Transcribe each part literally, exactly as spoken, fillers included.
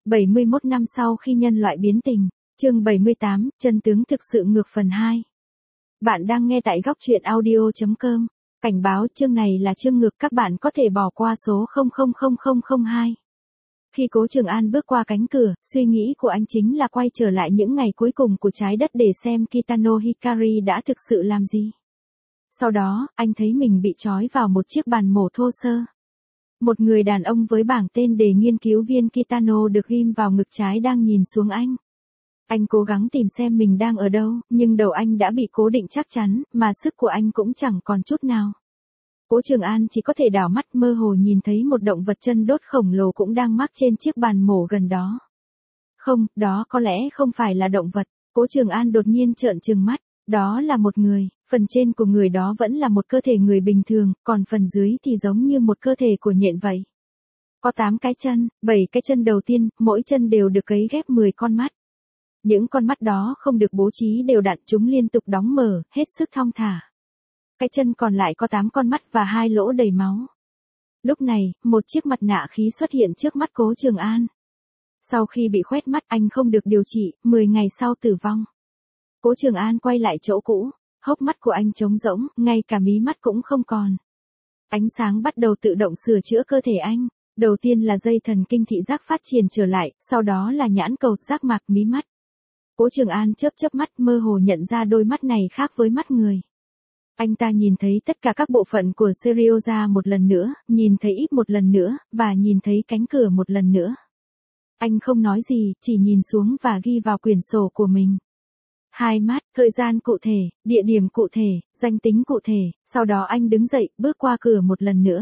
bảy mươi mốt năm sau khi nhân loại biến tình, chương bảy mươi tám, chân tướng thực sự ngược phần hai. Bạn đang nghe tại góc truyện audio chấm com. Cảnh báo chương này là chương ngược, các bạn có thể bỏ qua số không không không không không hai. Khi Cố Trường An bước qua cánh cửa, suy nghĩ của anh chính là quay trở lại những ngày cuối cùng của trái đất để xem Kitano Hikari đã thực sự làm gì. Sau đó, anh thấy mình bị trói vào một chiếc bàn mổ thô sơ. Một người đàn ông với bảng tên đề nghiên cứu viên Kitano được ghim vào ngực trái đang nhìn xuống anh. Anh cố gắng tìm xem mình đang ở đâu, nhưng đầu anh đã bị cố định chắc chắn, mà sức của anh cũng chẳng còn chút nào. Cố Trường An chỉ có thể đảo mắt mơ hồ nhìn thấy một động vật chân đốt khổng lồ cũng đang mắc trên chiếc bàn mổ gần đó. Không, đó có lẽ không phải là động vật. Cố Trường An đột nhiên trợn trừng mắt. Đó là một người, phần trên của người đó vẫn là một cơ thể người bình thường, còn phần dưới thì giống như một cơ thể của nhện vậy. Có tám cái chân, bảy cái chân đầu tiên, mỗi chân đều được cấy ghép mười con mắt. Những con mắt đó không được bố trí đều đặn, chúng liên tục đóng mở, hết sức thong thả. Cái chân còn lại có tám con mắt và hai lỗ đầy máu. Lúc này, một chiếc mặt nạ khí xuất hiện trước mắt Cố Trường An. Sau khi bị khoét mắt anh không được điều trị, mười ngày sau tử vong. Cố Trường An quay lại chỗ cũ, hốc mắt của anh trống rỗng, ngay cả mí mắt cũng không còn. Ánh sáng bắt đầu tự động sửa chữa cơ thể anh. Đầu tiên là dây thần kinh thị giác phát triển trở lại, sau đó là nhãn cầu, giác mạc, mí mắt. Cố Trường An chớp chớp mắt mơ hồ nhận ra đôi mắt này khác với mắt người. Anh ta nhìn thấy tất cả các bộ phận của Serioja một lần nữa, nhìn thấy ít một lần nữa, và nhìn thấy cánh cửa một lần nữa. Anh không nói gì, chỉ nhìn xuống và ghi vào quyển sổ của mình. Hai mắt, thời gian cụ thể, địa điểm cụ thể, danh tính cụ thể, sau đó anh đứng dậy, bước qua cửa một lần nữa.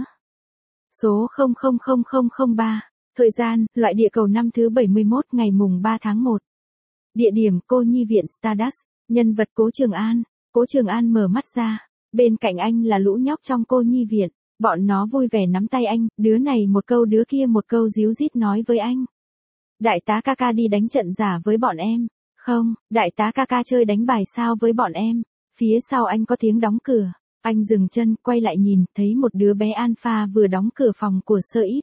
Số không không không không không ba, thời gian, loại địa cầu năm thứ bảy mươi mốt, ngày mùng ba tháng một. Địa điểm, cô nhi viện Stardust, nhân vật Cố Trường An. Cố Trường An mở mắt ra, bên cạnh anh là lũ nhóc trong cô nhi viện, bọn nó vui vẻ nắm tay anh, đứa này một câu đứa kia một câu díu dít nói với anh. Đại tá ca ca đi đánh trận giả với bọn em. Không, đại tá ca ca chơi đánh bài sao với bọn em. Phía sau anh có tiếng đóng cửa. Anh dừng chân, quay lại nhìn, thấy một đứa bé Alpha vừa đóng cửa phòng của Sơ Íp.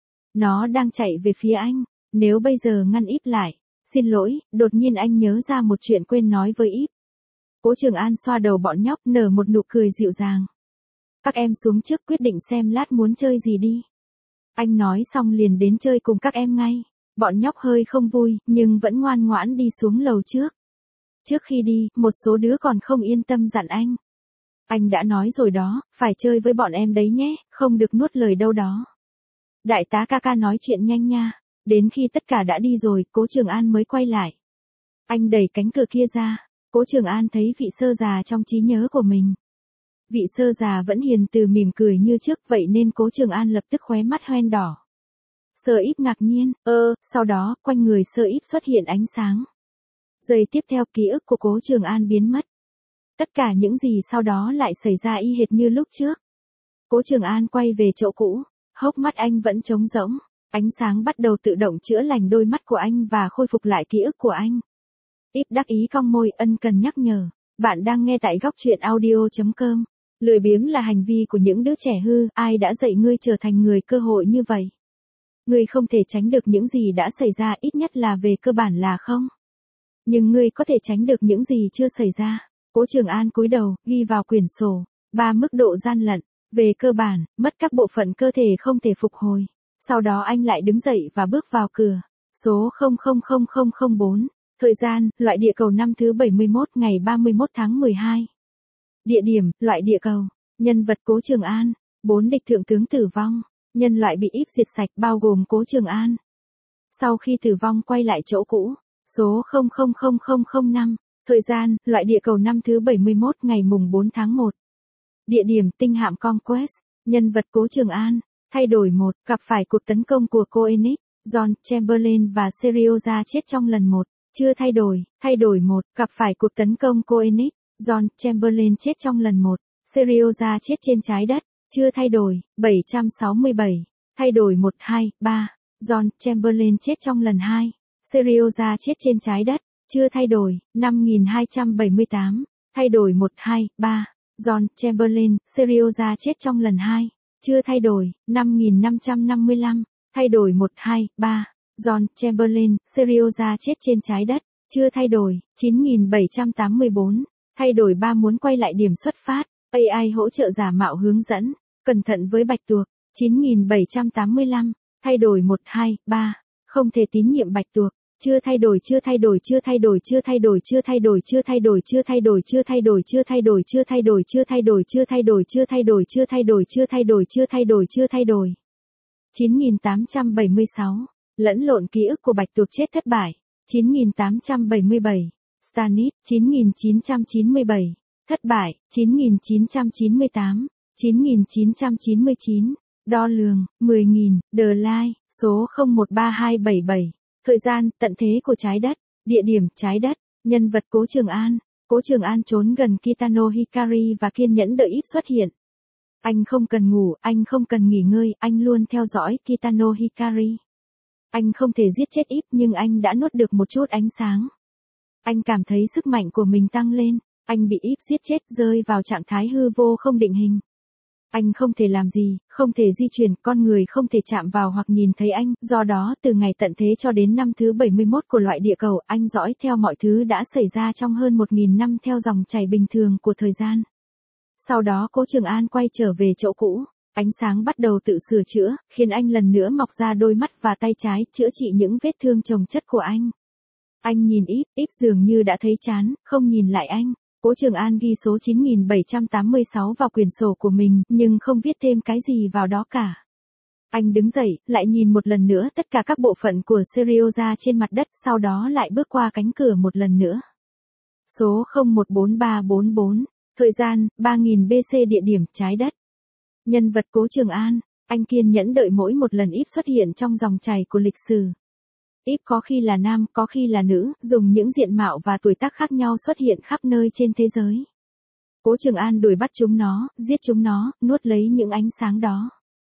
Nó đang chạy về phía anh. Nếu bây giờ ngăn Íp lại. Xin lỗi, đột nhiên anh nhớ ra một chuyện quên nói với Íp. Cố Trường An xoa đầu bọn nhóc, nở một nụ cười dịu dàng. Các em xuống trước, quyết định xem lát muốn chơi gì đi. Anh nói xong liền đến chơi cùng các em ngay. Bọn nhóc hơi không vui, nhưng vẫn ngoan ngoãn đi xuống lầu trước. Trước khi đi, một số đứa còn không yên tâm dặn anh. Anh đã nói rồi đó, phải chơi với bọn em đấy nhé, không được nuốt lời đâu đó. Đại tá ca ca nói chuyện nhanh nha. Đến khi tất cả đã đi rồi, Cố Trường An mới quay lại. Anh đẩy cánh cửa kia ra. Cố Trường An thấy vị sơ già trong trí nhớ của mình. Vị sơ già vẫn hiền từ mỉm cười như trước, vậy nên Cố Trường An lập tức khóe mắt hoen đỏ. Sơ Íp ngạc nhiên, ơ, sau đó, quanh người Sơ Íp xuất hiện ánh sáng. Giây tiếp theo ký ức của Cố Trường An biến mất. Tất cả những gì sau đó lại xảy ra y hệt như lúc trước. Cố Trường An quay về chỗ cũ, hốc mắt anh vẫn trống rỗng, ánh sáng bắt đầu tự động chữa lành đôi mắt của anh và khôi phục lại ký ức của anh. Íp đắc ý cong môi, ân cần nhắc nhở, bạn đang nghe tại góc truyện audio chấm com. Lười biếng là hành vi của những đứa trẻ hư, ai đã dạy ngươi trở thành người cơ hội như vậy? Ngươi không thể tránh được những gì đã xảy ra, ít nhất là về cơ bản là không. Nhưng ngươi có thể tránh được những gì chưa xảy ra. Cố Trường An cúi đầu, ghi vào quyển sổ. Ba mức độ gian lận. Về cơ bản, mất các bộ phận cơ thể không thể phục hồi. Sau đó anh lại đứng dậy và bước vào cửa. Số không không không không không bốn. Thời gian, loại địa cầu năm thứ bảy mươi mốt, ngày ba mươi mốt tháng mười hai. Địa điểm, loại địa cầu. Nhân vật Cố Trường An. Bốn địch thượng tướng tử vong. Nhân loại bị Íp diệt sạch bao gồm Cố Trường An. Sau khi tử vong quay lại chỗ cũ. Số không không không không không năm. Thời gian, loại địa cầu năm thứ bảy mươi mốt, ngày mùng bốn tháng một. Địa điểm, tinh hạm Conquest. Nhân vật Cố Trường An. Thay đổi một, gặp phải cuộc tấn công của Koenig, John Chamberlain và Serioja chết trong lần một. Chưa thay đổi, thay đổi một, gặp phải cuộc tấn công Koenig, John Chamberlain chết trong lần một. Serioja chết trên trái đất. Chưa thay đổi, bảy trăm sáu mươi bảy. Thay đổi một, hai, ba. John Chamberlain chết trong lần hai. Serioja chết trên trái đất. Chưa thay đổi, năm nghìn hai trăm bảy mươi tám. Thay đổi một, hai, ba. John Chamberlain, Serioja chết trong lần hai. Chưa thay đổi, năm nghìn năm trăm năm mươi lăm. Thay đổi một, hai, ba. John Chamberlain, Serioza chết trên trái đất, chưa thay đổi, chín nghìn bảy trăm tám mươi tư, thay đổi ba muốn quay lại điểm xuất phát, a i hỗ trợ giả mạo hướng dẫn, cẩn thận với bạch tuộc, chín nghìn bảy trăm tám mươi lăm, thay đổi một, hai, ba, không thể tín nhiệm bạch tuộc, chưa thay đổi chưa thay đổi chưa thay đổi chưa thay đổi chưa thay đổi chưa thay đổi chưa thay đổi chưa thay đổi chưa thay đổi chưa thay đổi chưa thay đổi chưa thay đổi chưa thay đổi chưa thay đổi chưa thay đổi chưa thay đổi chưa thay đổi. chín nghìn tám trăm bảy mươi sáu, lẫn lộn ký ức của bạch tuộc chết thất bại, chín nghìn tám trăm bảy mươi bảy, Stannis, chín nghìn chín trăm chín mươi bảy, thất bại, chín nghìn chín trăm chín mươi tám, chín nghìn chín trăm chín mươi chín, đo lường, mười nghìn, The Line, số không một ba hai bảy bảy, thời gian, tận thế của trái đất, địa điểm, trái đất, nhân vật Cố Trường An, Cố Trường An trốn gần Kitano Hikari và kiên nhẫn đợi Íp xuất hiện. Anh không cần ngủ, anh không cần nghỉ ngơi, anh luôn theo dõi Kitano Hikari. Anh không thể giết chết Íp nhưng anh đã nuốt được một chút ánh sáng. Anh cảm thấy sức mạnh của mình tăng lên, anh bị Íp giết chết rơi vào trạng thái hư vô không định hình. Anh không thể làm gì, không thể di chuyển, con người không thể chạm vào hoặc nhìn thấy anh, do đó từ ngày tận thế cho đến năm thứ bảy mươi mốt của loại địa cầu, anh dõi theo mọi thứ đã xảy ra trong hơn một nghìn năm theo dòng chảy bình thường của thời gian. Sau đó Cố Trường An quay trở về chỗ cũ, ánh sáng bắt đầu tự sửa chữa, khiến anh lần nữa mọc ra đôi mắt và tay trái, chữa trị những vết thương chồng chất của anh. Anh nhìn Íp, Íp dường như đã thấy chán, không nhìn lại anh. Cố Trường An ghi số chín nghìn bảy trăm tám mươi sáu vào quyển sổ của mình, nhưng không viết thêm cái gì vào đó cả. Anh đứng dậy, lại nhìn một lần nữa tất cả các bộ phận của Serioza trên mặt đất, sau đó lại bước qua cánh cửa một lần nữa. Số không một bốn ba bốn bốn, thời gian, ba nghìn B C, địa điểm, trái đất. Nhân vật Cố Trường An, anh kiên nhẫn đợi mỗi một lần Íp xuất hiện trong dòng chảy của lịch sử. Íp có khi là nam, có khi là nữ, dùng những diện mạo và tuổi tác khác nhau xuất hiện khắp nơi trên thế giới. Cố Trường An đuổi bắt chúng nó, giết chúng nó, nuốt lấy những ánh sáng đó.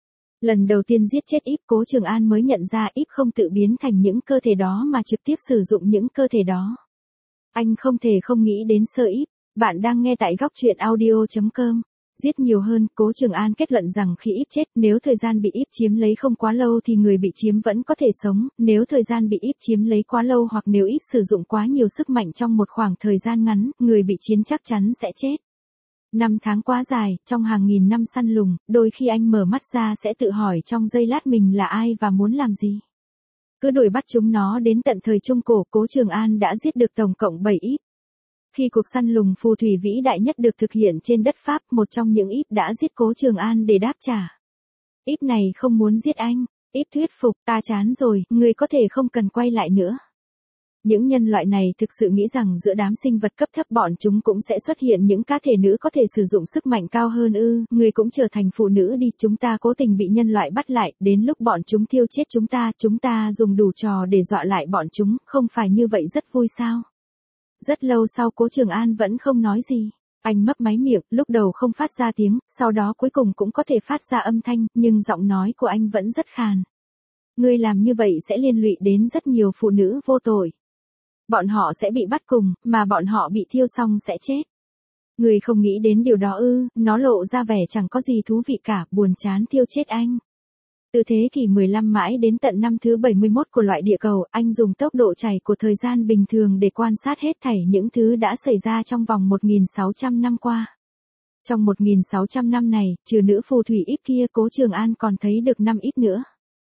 Lần đầu tiên giết chết Íp, Cố Trường An mới nhận ra Íp không tự biến thành những cơ thể đó mà trực tiếp sử dụng những cơ thể đó. Anh không thể không nghĩ đến sơ Íp. Bạn đang nghe tại góc truyện audio chấm com. Giết nhiều hơn, Cố Trường An kết luận rằng khi Íp chết, nếu thời gian bị Íp chiếm lấy không quá lâu thì người bị chiếm vẫn có thể sống, nếu thời gian bị Íp chiếm lấy quá lâu hoặc nếu Íp sử dụng quá nhiều sức mạnh trong một khoảng thời gian ngắn, người bị chiếm chắc chắn sẽ chết. Năm tháng quá dài, trong hàng nghìn năm săn lùng, đôi khi anh mở mắt ra sẽ tự hỏi trong giây lát mình là ai và muốn làm gì. Cứ đuổi bắt chúng nó đến tận thời Trung Cổ, Cố Trường An đã giết được tổng cộng bảy Íp. Khi cuộc săn lùng phù thủy vĩ đại nhất được thực hiện trên đất Pháp, một trong những Íp đã giết Cố Trường An để đáp trả. Íp này không muốn giết anh. Íp thuyết phục, ta chán rồi, người có thể không cần quay lại nữa. Những nhân loại này thực sự nghĩ rằng giữa đám sinh vật cấp thấp bọn chúng cũng sẽ xuất hiện những cá thể nữ có thể sử dụng sức mạnh cao hơn ư, người cũng trở thành phụ nữ đi, chúng ta cố tình bị nhân loại bắt lại, đến lúc bọn chúng thiêu chết chúng ta, chúng ta dùng đủ trò để dọa lại bọn chúng, không phải như vậy rất vui sao? Rất lâu sau Cố Trường An vẫn không nói gì. Anh mấp máy miệng, lúc đầu không phát ra tiếng, sau đó cuối cùng cũng có thể phát ra âm thanh, nhưng giọng nói của anh vẫn rất khàn. Ngươi làm như vậy sẽ liên lụy đến rất nhiều phụ nữ vô tội. Bọn họ sẽ bị bắt cùng, mà bọn họ bị thiêu xong sẽ chết. Ngươi không nghĩ đến điều đó ư, nó lộ ra vẻ chẳng có gì thú vị cả, buồn chán thiêu chết anh. Từ thế kỷ mười lăm mãi đến tận năm thứ bảy mươi mốt của loại địa cầu, anh dùng tốc độ chảy của thời gian bình thường để quan sát hết thảy những thứ đã xảy ra trong vòng một nghìn sáu trăm năm qua. Trong một nghìn sáu trăm năm này, trừ nữ phù thủy Íp kia, Cố Trường An còn thấy được năm Íp nữa.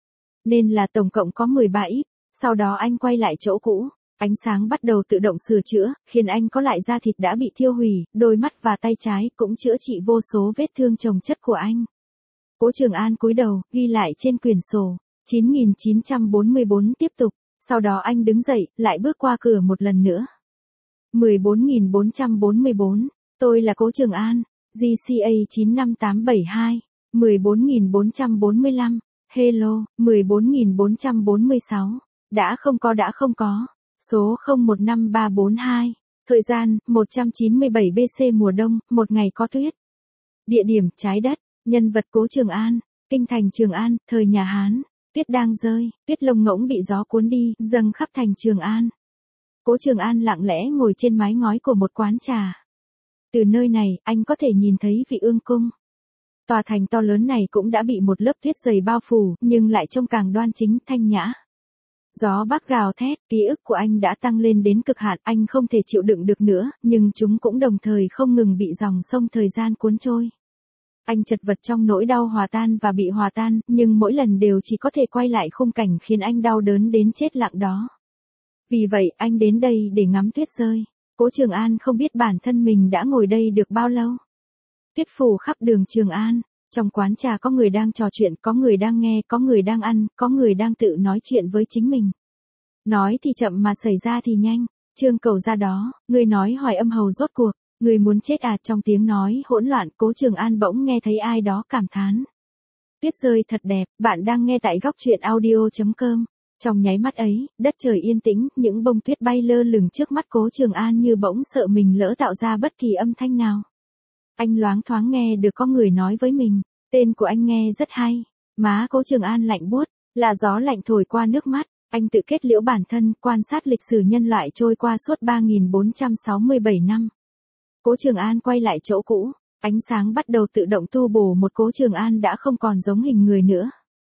Nên là tổng cộng có mười ba Íp, sau đó anh quay lại chỗ cũ. Ánh sáng bắt đầu tự động sửa chữa, khiến anh có lại da thịt đã bị thiêu hủy, đôi mắt và tay trái cũng chữa trị vô số vết thương chồng chất của anh. Cố Trường An cúi đầu, ghi lại trên quyển sổ, chín nghìn chín trăm bốn mươi tư tiếp tục, sau đó anh đứng dậy, lại bước qua cửa một lần nữa. mười bốn nghìn bốn trăm bốn mươi tư, tôi là Cố Trường An, G C A chín năm tám bảy hai, mười bốn nghìn bốn trăm bốn mươi lăm, hello, mười bốn nghìn bốn trăm bốn mươi sáu, đã không có đã không có, số không một năm ba bốn hai, thời gian, một trăm chín mươi bảy B C mùa đông, một ngày có tuyết. Địa điểm, trái đất. Nhân vật Cố Trường An, kinh thành Trường An, thời nhà Hán, tuyết đang rơi, tuyết lông ngỗng bị gió cuốn đi, dâng khắp thành Trường An. Cố Trường An lặng lẽ ngồi trên mái ngói của một quán trà. Từ nơi này, anh có thể nhìn thấy Vị Ương Cung. Tòa thành to lớn này cũng đã bị một lớp tuyết dày bao phủ, nhưng lại trông càng đoan chính, thanh nhã. Gió bắc gào thét, ký ức của anh đã tăng lên đến cực hạn, anh không thể chịu đựng được nữa, nhưng chúng cũng đồng thời không ngừng bị dòng sông thời gian cuốn trôi. Anh chật vật trong nỗi đau hòa tan và bị hòa tan, nhưng mỗi lần đều chỉ có thể quay lại khung cảnh khiến anh đau đớn đến chết lặng đó. Vì vậy, anh đến đây để ngắm tuyết rơi. Cố Trường An không biết bản thân mình đã ngồi đây được bao lâu. Tuyết phủ khắp đường Trường An. Trong quán trà có người đang trò chuyện, có người đang nghe, có người đang ăn, có người đang tự nói chuyện với chính mình. Nói thì chậm mà xảy ra thì nhanh. Trương Cầu ra đó, người nói hỏi âm hầu rốt cuộc, người muốn chết à? Trong tiếng nói hỗn loạn, Cố Trường An bỗng nghe thấy ai đó cảm thán. Tuyết rơi thật đẹp, bạn đang nghe tại góc truyện audio chấm com. Trong nháy mắt ấy, đất trời yên tĩnh, những bông tuyết bay lơ lửng trước mắt Cố Trường An như bỗng sợ mình lỡ tạo ra bất kỳ âm thanh nào. Anh loáng thoáng nghe được có người nói với mình, tên của anh nghe rất hay. Má Cố Trường An lạnh buốt, là gió lạnh thổi qua nước mắt. Anh tự kết liễu bản thân, quan sát lịch sử nhân loại trôi qua suốt ba nghìn bốn trăm sáu mươi bảy năm. Cố Trường An quay lại chỗ cũ, ánh sáng bắt đầu tự động tu bổ một Cố Trường An đã không còn giống hình người nữa.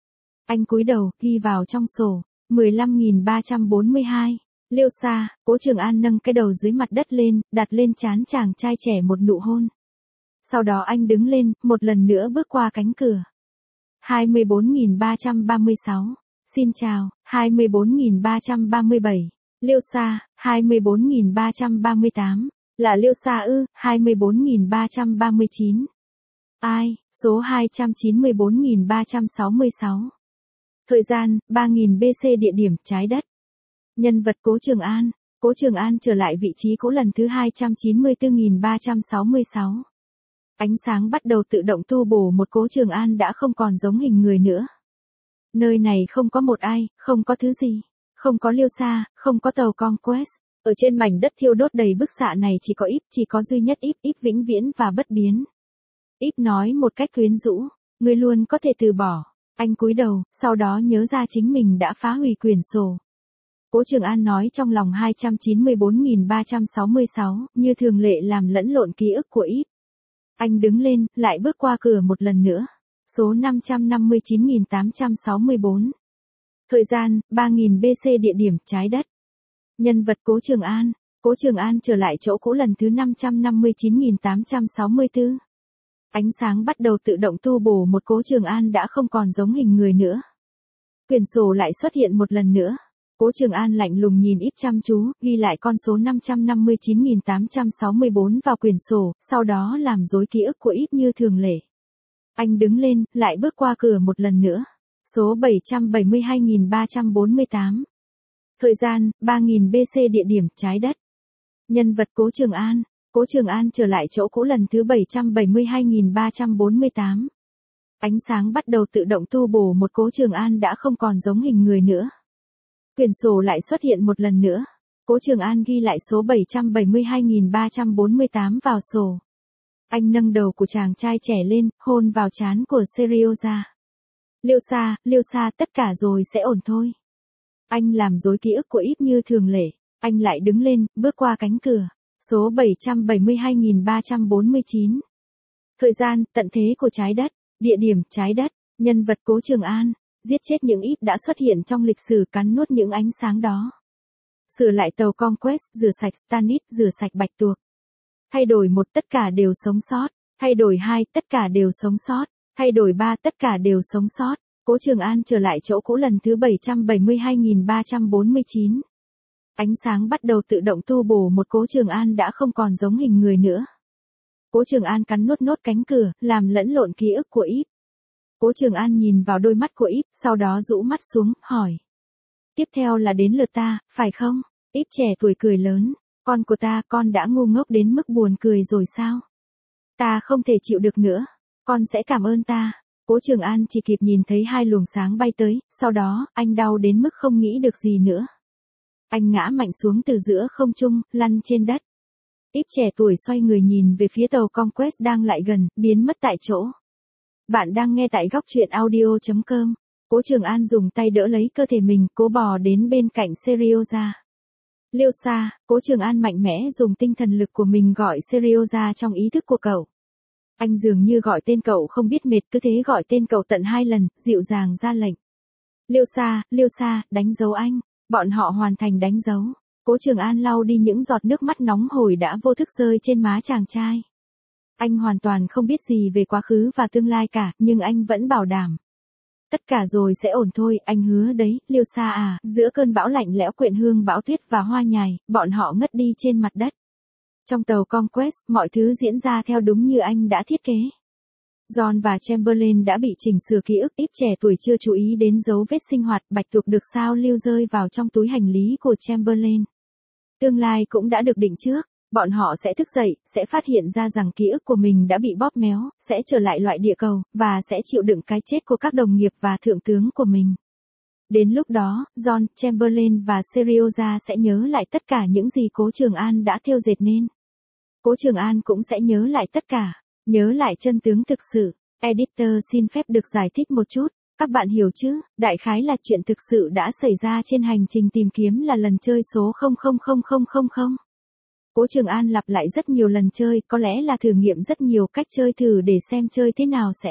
Anh cúi đầu, ghi vào trong sổ, mười lăm nghìn ba trăm bốn mươi hai. Liêu Sa. Cố Trường An nâng cái đầu dưới mặt đất lên, đặt lên trán chàng trai trẻ một nụ hôn. Sau đó anh đứng lên, một lần nữa bước qua cánh cửa. hai mươi bốn nghìn ba trăm ba mươi sáu. Xin chào. hai mươi bốn nghìn ba trăm ba mươi bảy. Liêu Sa. hai mươi bốn nghìn ba trăm ba mươi tám. Là Liêu Sa ư? hai mươi bốn nghìn ba trăm ba mươi chín. Ai? Số hai trăm chín mươi bốn nghìn ba trăm sáu mươi sáu. Thời gian, ba nghìn B C. Địa điểm, trái đất. Nhân vật Cố Trường An. Cố Trường An trở lại vị trí cũ lần thứ hai trăm chín mươi tư nghìn ba trăm sáu mươi sáu. Ánh sáng bắt đầu tự động tu bổ một Cố Trường An đã không còn giống hình người nữa. Nơi này không có một ai, không có thứ gì. Không có Liêu Sa, không có tàu Conquest. Ở trên mảnh đất thiêu đốt đầy bức xạ này chỉ có Íp, chỉ có duy nhất Íp, Íp vĩnh viễn và bất biến. Íp nói một cách quyến rũ, ngươi luôn có thể từ bỏ. Anh cúi đầu, sau đó nhớ ra chính mình đã phá hủy quyển sổ. Cố Trường An nói trong lòng hai trăm chín mươi bốn nghìn ba trăm sáu mươi sáu, như thường lệ làm lẫn lộn ký ức của Íp. Anh đứng lên, lại bước qua cửa một lần nữa. Số năm trăm năm mươi chín nghìn tám trăm sáu mươi bốn. Thời gian, ba nghìn B C. Địa điểm, trái đất. Nhân vật Cố Trường An. Cố Trường An trở lại chỗ cũ lần thứ năm trăm năm mươi chín nghìn tám trăm sáu mươi tư. Ánh sáng bắt đầu tự động tu bổ một Cố Trường An đã không còn giống hình người nữa. Quyển sổ lại xuất hiện một lần nữa. Cố Trường An lạnh lùng nhìn Íp chăm chú, ghi lại con số năm trăm năm mươi chín nghìn tám trăm sáu mươi bốn vào quyển sổ, sau đó làm rối ký ức của Íp như thường lệ. Anh đứng lên, lại bước qua cửa một lần nữa. Số bảy trăm bảy mươi hai nghìn ba trăm bốn mươi tám. Thời gian, ba nghìn B C. Địa điểm, trái đất. Nhân vật Cố Trường An. Cố Trường An trở lại chỗ cũ lần thứ bảy trăm bảy mươi hai nghìn ba trăm bốn mươi tám. Ánh sáng bắt đầu tự động tu bổ một Cố Trường An đã không còn giống hình người nữa. Quyển sổ lại xuất hiện một lần nữa. Cố Trường An ghi lại số bảy trăm bảy mươi hai nghìn ba trăm bốn mươi tám vào sổ. Anh nâng đầu của chàng trai trẻ lên, hôn vào trán của Serioza. Liêu Sa, Liêu Sa, tất cả rồi sẽ ổn thôi. Anh làm rối ký ức của Íp như thường lệ. Anh lại đứng lên, bước qua cánh cửa. Số bảy trăm bảy mươi hai nghìn ba trăm bốn mươi chín. Thời gian, tận thế của trái đất. Địa điểm, trái đất. Nhân vật Cố Trường An. Giết chết những Íp đã xuất hiện trong lịch sử, cắn nuốt những ánh sáng đó. Sửa lại tàu Conquest, rửa sạch Stannis, rửa sạch Bạch Tuộc. Thay đổi một, tất cả đều sống sót. Thay đổi hai, tất cả đều sống sót. Thay đổi ba, tất cả đều sống sót. Cố Trường An trở lại chỗ cũ lần thứ bảy trăm bảy mươi hai nghìn ba trăm bốn mươi chín. Ánh sáng bắt đầu tự động tu bổ một Cố Trường An đã không còn giống hình người nữa. Cố Trường An cắn nuốt nốt cánh cửa, làm lẫn lộn ký ức của Íp. Cố Trường An nhìn vào đôi mắt của Íp, sau đó rũ mắt xuống, hỏi. Tiếp theo là đến lượt ta, phải không? Íp trẻ tuổi cười lớn. Con của ta, con đã ngu ngốc đến mức buồn cười rồi sao? Ta không thể chịu được nữa. Con sẽ cảm ơn ta. Cố Trường An chỉ kịp nhìn thấy hai luồng sáng bay tới, sau đó, anh đau đến mức không nghĩ được gì nữa. Anh ngã mạnh xuống từ giữa không trung, lăn trên đất. Íp trẻ tuổi xoay người nhìn về phía tàu Conquest đang lại gần, biến mất tại chỗ. Bạn đang nghe tại góc truyện audio chấm com. Cố Trường An dùng tay đỡ lấy cơ thể mình, cố bò đến bên cạnh Serioza. Liêu Sa. Cố Trường An mạnh mẽ dùng tinh thần lực của mình gọi Serioza trong ý thức của cậu. Anh dường như gọi tên cậu không biết mệt, cứ thế gọi tên cậu tận hai lần, dịu dàng ra lệnh. Liêu Sa, Liêu Sa, đánh dấu anh. Bọn họ hoàn thành đánh dấu. Cố Trường An lau đi những giọt nước mắt nóng hổi đã vô thức rơi trên má chàng trai. Anh hoàn toàn không biết gì về quá khứ và tương lai cả, nhưng anh vẫn bảo đảm. Tất cả rồi sẽ ổn thôi, anh hứa đấy, Liêu Sa à. Giữa cơn bão lạnh lẽo quyện hương bão tuyết và hoa nhài, bọn họ ngất đi trên mặt đất. Trong tàu Conquest, mọi thứ diễn ra theo đúng như anh đã thiết kế. John và Chamberlain đã bị chỉnh sửa ký ức, ít trẻ tuổi chưa chú ý đến dấu vết sinh hoạt bạch tuộc được sao lưu rơi vào trong túi hành lý của Chamberlain. Tương lai cũng đã được định trước, bọn họ sẽ thức dậy, sẽ phát hiện ra rằng ký ức của mình đã bị bóp méo, sẽ trở lại loại địa cầu, và sẽ chịu đựng cái chết của các đồng nghiệp và thượng tướng của mình. Đến lúc đó, John, Chamberlain và Serioza sẽ nhớ lại tất cả những gì Cố Trường An đã thêu dệt nên. Cố Trường An cũng sẽ nhớ lại tất cả. Nhớ lại chân tướng thực sự. Editor xin phép được giải thích một chút. Các bạn hiểu chứ, đại khái là chuyện thực sự đã xảy ra trên hành trình tìm kiếm là lần chơi số không không không không không không. Cố Trường An lặp lại rất nhiều lần chơi, có lẽ là thử nghiệm rất nhiều cách chơi thử để xem chơi thế nào sẽ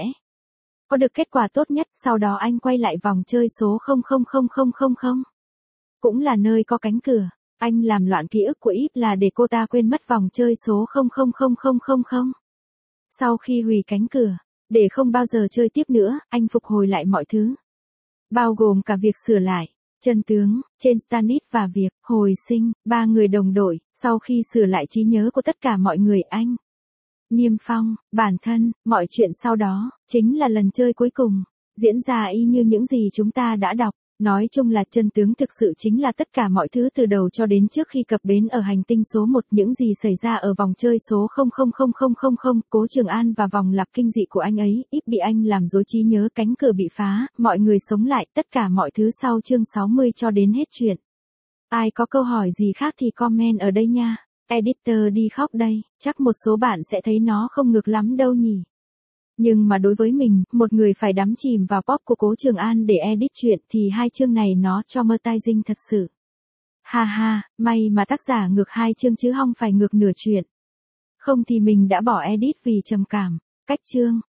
có được kết quả tốt nhất, sau đó anh quay lại vòng chơi số không không không không không không. Cũng là nơi có cánh cửa. Anh làm loạn ký ức của Íp là để cô ta quên mất vòng chơi số không không không không không không. Sau khi hủy cánh cửa, để không bao giờ chơi tiếp nữa, anh phục hồi lại mọi thứ. Bao gồm cả việc sửa lại, chân tướng, trên Stannis và việc, hồi sinh, ba người đồng đội, sau khi sửa lại trí nhớ của tất cả mọi người anh. Niêm Phong, bản thân, mọi chuyện sau đó, chính là lần chơi cuối cùng, diễn ra y như những gì chúng ta đã đọc. Nói chung là chân tướng thực sự chính là tất cả mọi thứ từ đầu cho đến trước khi cập bến ở hành tinh số một, những gì xảy ra ở vòng chơi số không không không không không không, Cố Trường An và vòng lặp kinh dị của anh ấy, Íp bị anh làm rối trí nhớ, cánh cửa bị phá, mọi người sống lại, tất cả mọi thứ sau chương sáu mươi cho đến hết chuyện. Ai có câu hỏi gì khác thì comment ở đây nha. Editor đi khóc đây, chắc một số bạn sẽ thấy nó không ngược lắm đâu nhỉ. Nhưng mà đối với mình, một người phải đắm chìm vào pop của Cố Trường An để edit chuyện thì hai chương này nó traumatizing thật sự. Ha ha, may mà tác giả ngược hai chương chứ không phải ngược nửa chuyện. Không thì mình đã bỏ edit vì trầm cảm. Cách chương